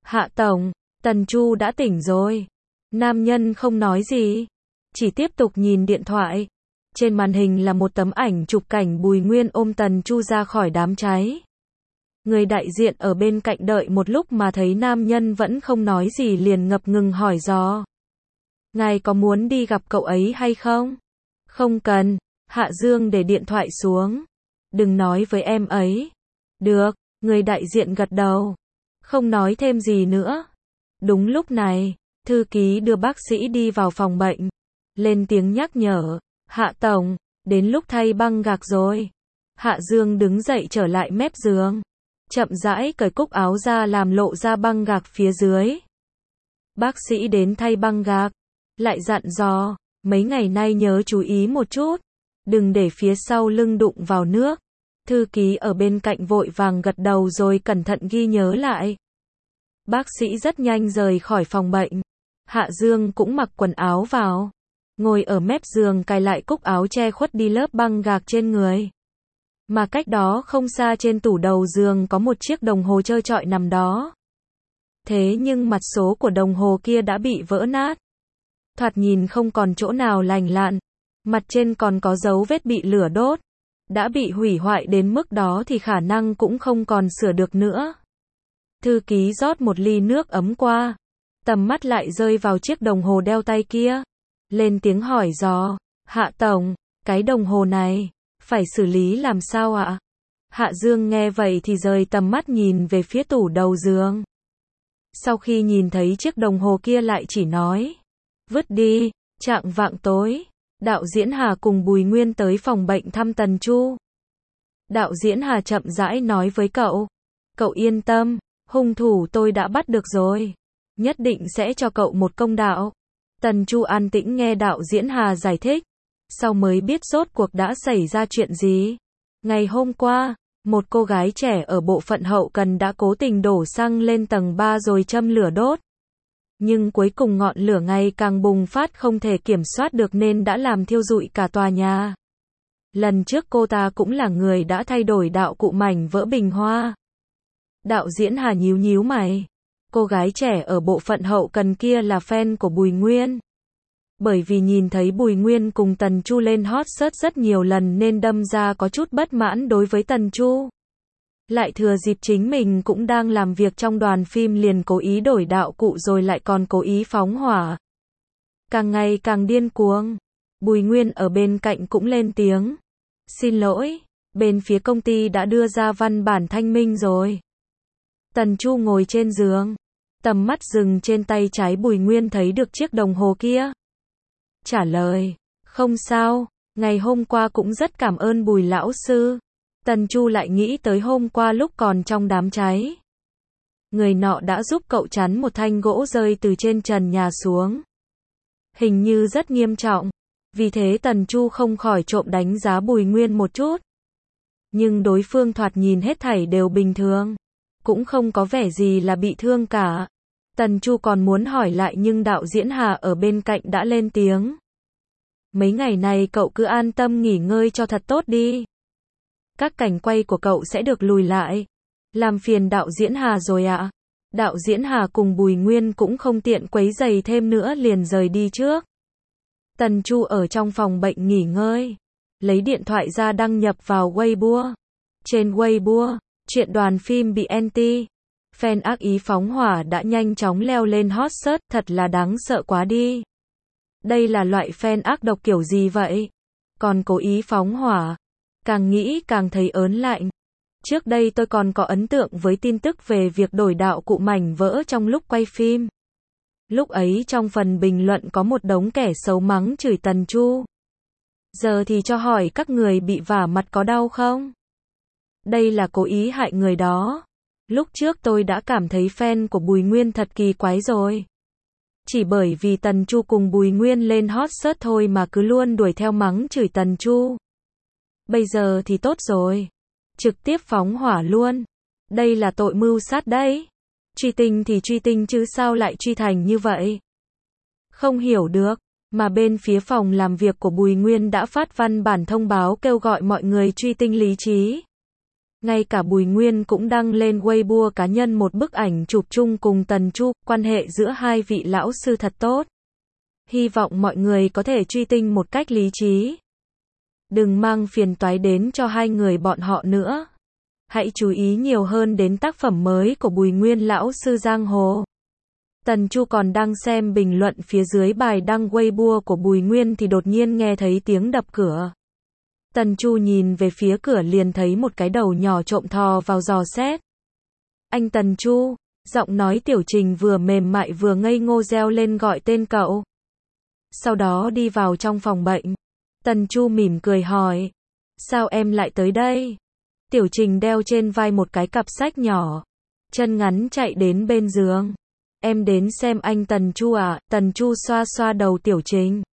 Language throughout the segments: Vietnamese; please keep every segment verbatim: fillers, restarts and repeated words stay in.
Hạ tổng, Tần Chu đã tỉnh rồi. Nam nhân không nói gì, chỉ tiếp tục nhìn điện thoại. Trên màn hình là một tấm ảnh chụp cảnh Bùi Nguyên ôm Tần Chu ra khỏi đám cháy. Người đại diện ở bên cạnh đợi một lúc mà thấy nam nhân vẫn không nói gì liền ngập ngừng hỏi dò. Ngài có muốn đi gặp cậu ấy hay không? Không cần, Hạ Dương để điện thoại xuống. Đừng nói với em ấy. Được, người đại diện gật đầu. Không nói thêm gì nữa. Đúng lúc này, thư ký đưa bác sĩ đi vào phòng bệnh. Lên tiếng nhắc nhở. Hạ tổng, đến lúc thay băng gạc rồi. Hạ Dương đứng dậy trở lại mép giường. Chậm rãi cởi cúc áo ra làm lộ ra băng gạc phía dưới. Bác sĩ đến thay băng gạc. Lại dặn dò, mấy ngày nay nhớ chú ý một chút. Đừng để phía sau lưng đụng vào nước. Thư ký ở bên cạnh vội vàng gật đầu rồi cẩn thận ghi nhớ lại. Bác sĩ rất nhanh rời khỏi phòng bệnh. Hạ Dương cũng mặc quần áo vào. Ngồi ở mép giường cài lại cúc áo che khuất đi lớp băng gạc trên người. Mà cách đó không xa trên tủ đầu giường có một chiếc đồng hồ trơ trọi nằm đó. Thế nhưng mặt số của đồng hồ kia đã bị vỡ nát. Thoạt nhìn không còn chỗ nào lành lặn. Mặt trên còn có dấu vết bị lửa đốt. Đã bị hủy hoại đến mức đó thì khả năng cũng không còn sửa được nữa. Thư ký rót một ly nước ấm qua. Tầm mắt lại rơi vào chiếc đồng hồ đeo tay kia. Lên tiếng hỏi dò. Hạ tổng, cái đồng hồ này, phải xử lý làm sao ạ? Hạ Dương nghe vậy thì rời tầm mắt nhìn về phía tủ đầu giường. Sau khi nhìn thấy chiếc đồng hồ kia lại chỉ nói. Vứt đi, chạng vạng tối. Đạo diễn Hà cùng Bùi Nguyên tới phòng bệnh thăm Tần Chu. Đạo diễn Hà chậm rãi nói với cậu. Cậu yên tâm, hung thủ tôi đã bắt được rồi. Nhất định sẽ cho cậu một công đạo. Tần Chu an tĩnh nghe đạo diễn Hà giải thích. Sau mới biết rốt cuộc đã xảy ra chuyện gì. Ngày hôm qua, một cô gái trẻ ở bộ phận hậu cần đã cố tình đổ xăng lên tầng ba rồi châm lửa đốt. Nhưng cuối cùng ngọn lửa ngày càng bùng phát không thể kiểm soát được nên đã làm thiêu rụi cả tòa nhà. Lần trước cô ta cũng là người đã thay đổi đạo cụ mảnh vỡ bình hoa. Đạo diễn Hà nhíu nhíu mày. Cô gái trẻ ở bộ phận hậu cần kia là fan của Bùi Nguyên. Bởi vì nhìn thấy Bùi Nguyên cùng Tần Chu lên hot search rất nhiều lần nên đâm ra có chút bất mãn đối với Tần Chu. Lại thừa dịp chính mình cũng đang làm việc trong đoàn phim liền cố ý đổi đạo cụ rồi lại còn cố ý phóng hỏa. Càng ngày càng điên cuồng. Bùi Nguyên ở bên cạnh cũng lên tiếng. Xin lỗi, bên phía công ty đã đưa ra văn bản thanh minh rồi. Tần Chu ngồi trên giường. Tầm mắt dừng trên tay trái Bùi Nguyên thấy được chiếc đồng hồ kia. Trả lời, không sao, ngày hôm qua cũng rất cảm ơn Bùi lão sư. Tần Chu lại nghĩ tới hôm qua lúc còn trong đám cháy. Người nọ đã giúp cậu chắn một thanh gỗ rơi từ trên trần nhà xuống. Hình như rất nghiêm trọng. Vì thế Tần Chu không khỏi trộm đánh giá Bùi Nguyên một chút. Nhưng đối phương thoạt nhìn hết thảy đều bình thường. Cũng không có vẻ gì là bị thương cả. Tần Chu còn muốn hỏi lại nhưng đạo diễn Hà ở bên cạnh đã lên tiếng. Mấy ngày này cậu cứ an tâm nghỉ ngơi cho thật tốt đi. Các cảnh quay của cậu sẽ được lùi lại. Làm phiền đạo diễn Hà rồi ạ. À? Đạo diễn Hà cùng Bùi Nguyên cũng không tiện quấy rầy thêm nữa liền rời đi trước. Tần Chu ở trong phòng bệnh nghỉ ngơi. Lấy điện thoại ra đăng nhập vào Weibo. Trên Weibo, chuyện đoàn phim bị anti. Fan ác ý phóng hỏa đã nhanh chóng leo lên hot search, thật là đáng sợ quá đi. Đây là loại fan ác độc kiểu gì vậy? Còn cố ý phóng hỏa. Càng nghĩ càng thấy ớn lạnh. Trước đây tôi còn có ấn tượng với tin tức về việc đổi đạo cụ mảnh vỡ trong lúc quay phim. Lúc ấy trong phần bình luận có một đống kẻ xấu mắng chửi Tần Chu. Giờ thì cho hỏi các người bị vả mặt có đau không? Đây là cố ý hại người đó. Lúc trước tôi đã cảm thấy fan của Bùi Nguyên thật kỳ quái rồi. Chỉ bởi vì Tần Chu cùng Bùi Nguyên lên hot search thôi mà cứ luôn đuổi theo mắng chửi Tần Chu. Bây giờ thì tốt rồi. Trực tiếp phóng hỏa luôn. Đây là tội mưu sát đấy. Truy tinh thì truy tinh chứ sao lại truy thành như vậy? Không hiểu được. Mà bên phía phòng làm việc của Bùi Nguyên đã phát văn bản thông báo kêu gọi mọi người truy tinh lý trí. Ngay cả Bùi Nguyên cũng đăng lên Weibo cá nhân một bức ảnh chụp chung cùng Tần Chu, quan hệ giữa hai vị lão sư thật tốt. Hy vọng mọi người có thể truy tinh một cách lý trí. Đừng mang phiền toái đến cho hai người bọn họ nữa. Hãy chú ý nhiều hơn đến tác phẩm mới của Bùi Nguyên lão sư giang hồ. Tần Chu còn đang xem bình luận phía dưới bài đăng Weibo của Bùi Nguyên thì đột nhiên nghe thấy tiếng đập cửa. Tần Chu nhìn về phía cửa liền thấy một cái đầu nhỏ trộm thò vào dò xét. Anh Tần Chu, giọng nói Tiểu Trình vừa mềm mại vừa ngây ngô reo lên gọi tên cậu. Sau đó đi vào trong phòng bệnh. Tần Chu mỉm cười hỏi. Sao em lại tới đây? Tiểu Trình đeo trên vai một cái cặp sách nhỏ. Chân ngắn chạy đến bên giường. Em đến xem anh Tần Chu à? Tần Chu xoa xoa đầu Tiểu Trình.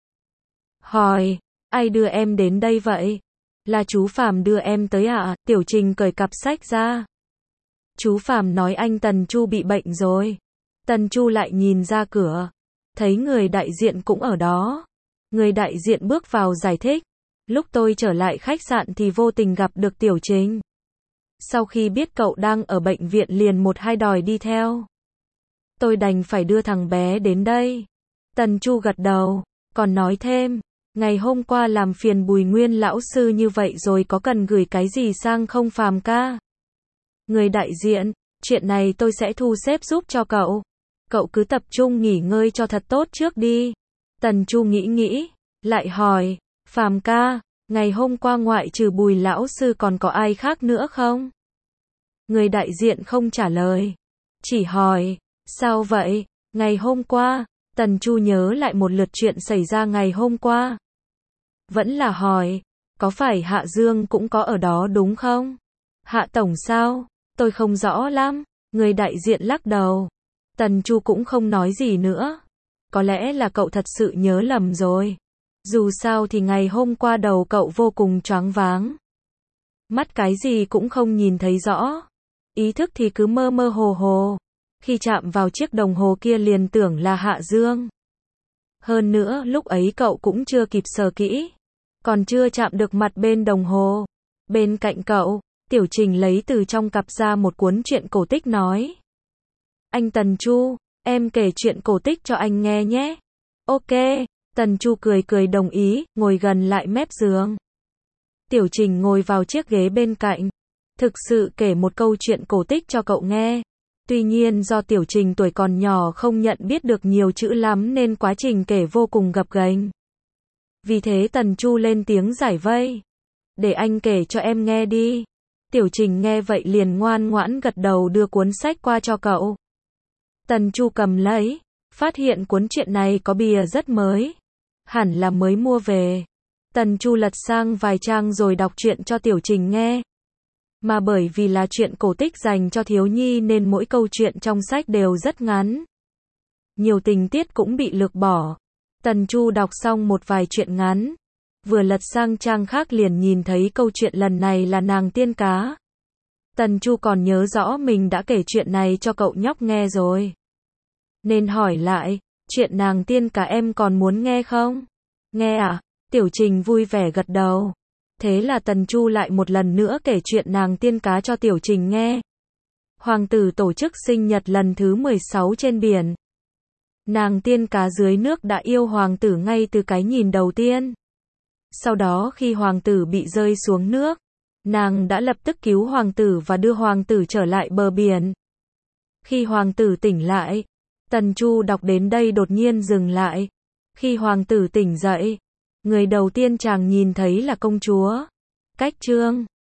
Hỏi, ai đưa em đến đây vậy? Là chú Phàm đưa em tới ạ. Tiểu Trình cởi cặp sách ra. Chú Phàm nói anh Tần Chu bị bệnh rồi. Tần Chu lại nhìn ra cửa. Thấy người đại diện cũng ở đó. Người đại diện bước vào giải thích. Lúc tôi trở lại khách sạn thì vô tình gặp được Tiểu Trình. Sau khi biết cậu đang ở bệnh viện liền một hai đòi đi theo. Tôi đành phải đưa thằng bé đến đây. Tần Chu gật đầu, còn nói thêm. Ngày hôm qua làm phiền Bùi Nguyên lão sư như vậy rồi có cần gửi cái gì sang không Phàm ca? Người đại diện, chuyện này tôi sẽ thu xếp giúp cho cậu. Cậu cứ tập trung nghỉ ngơi cho thật tốt trước đi. Tần Chu nghĩ nghĩ, lại hỏi, Phàm ca, ngày hôm qua ngoại trừ Bùi lão sư còn có ai khác nữa không? Người đại diện không trả lời, chỉ hỏi, sao vậy? Ngày hôm qua, Tần Chu nhớ lại một lượt chuyện xảy ra ngày hôm qua. Vẫn là hỏi, có phải Hạ Dương cũng có ở đó đúng không? Hạ tổng sao? Tôi không rõ lắm. Người đại diện lắc đầu. Tần Chu cũng không nói gì nữa. Có lẽ là cậu thật sự nhớ lầm rồi. Dù sao thì ngày hôm qua đầu cậu vô cùng choáng váng. Mắt cái gì cũng không nhìn thấy rõ. Ý thức thì cứ mơ mơ hồ hồ. Khi chạm vào chiếc đồng hồ kia liền tưởng là Hạ Dương. Hơn nữa lúc ấy cậu cũng chưa kịp sờ kỹ. Còn chưa chạm được mặt bên đồng hồ. Bên cạnh cậu, Tiểu Trình lấy từ trong cặp ra một cuốn truyện cổ tích nói. Anh Tần Chu, em kể chuyện cổ tích cho anh nghe nhé. Ok, Tần Chu cười cười đồng ý, ngồi gần lại mép giường. Tiểu Trình ngồi vào chiếc ghế bên cạnh. Thực sự kể một câu chuyện cổ tích cho cậu nghe. Tuy nhiên do Tiểu Trình tuổi còn nhỏ không nhận biết được nhiều chữ lắm nên quá trình kể vô cùng gập ghềnh. Vì thế Tần Chu lên tiếng giải vây. Để anh kể cho em nghe đi. Tiểu Trình nghe vậy liền ngoan ngoãn gật đầu đưa cuốn sách qua cho cậu. Tần Chu cầm lấy, phát hiện cuốn truyện này có bìa rất mới. Hẳn là mới mua về. Tần Chu lật sang vài trang rồi đọc truyện cho Tiểu Trình nghe. Mà bởi vì là truyện cổ tích dành cho thiếu nhi nên mỗi câu chuyện trong sách đều rất ngắn. Nhiều tình tiết cũng bị lược bỏ. Tần Chu đọc xong một vài truyện ngắn. Vừa lật sang trang khác liền nhìn thấy câu chuyện lần này là nàng tiên cá. Tần Chu còn nhớ rõ mình đã kể chuyện này cho cậu nhóc nghe rồi. Nên hỏi lại, chuyện nàng tiên cá em còn muốn nghe không? Nghe à? Tiểu Trình vui vẻ gật đầu. Thế là Tần Chu lại một lần nữa kể chuyện nàng tiên cá cho Tiểu Trình nghe. Hoàng tử tổ chức sinh nhật lần thứ mười sáu trên biển. Nàng tiên cá dưới nước đã yêu hoàng tử ngay từ cái nhìn đầu tiên. Sau đó khi hoàng tử bị rơi xuống nước, nàng đã lập tức cứu hoàng tử và đưa hoàng tử trở lại bờ biển. Khi hoàng tử tỉnh lại, Tần Chu đọc đến đây đột nhiên dừng lại. Khi hoàng tử tỉnh dậy, người đầu tiên chàng nhìn thấy là công chúa. Cách chương